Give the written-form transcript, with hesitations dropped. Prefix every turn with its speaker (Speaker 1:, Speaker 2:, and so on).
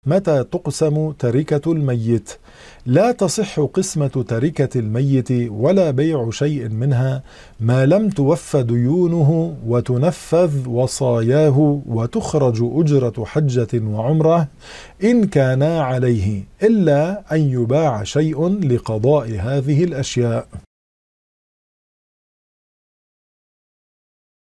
Speaker 1: متى تقسم تركة الميت؟ لا تصح قسمة تركة الميت ولا بيع شيء منها ما لم توفى ديونه وتنفذ وصاياه وتخرج أجرة حجة وعمرة إن كانا عليه، إلا أن يباع شيء لقضاء هذه الأشياء.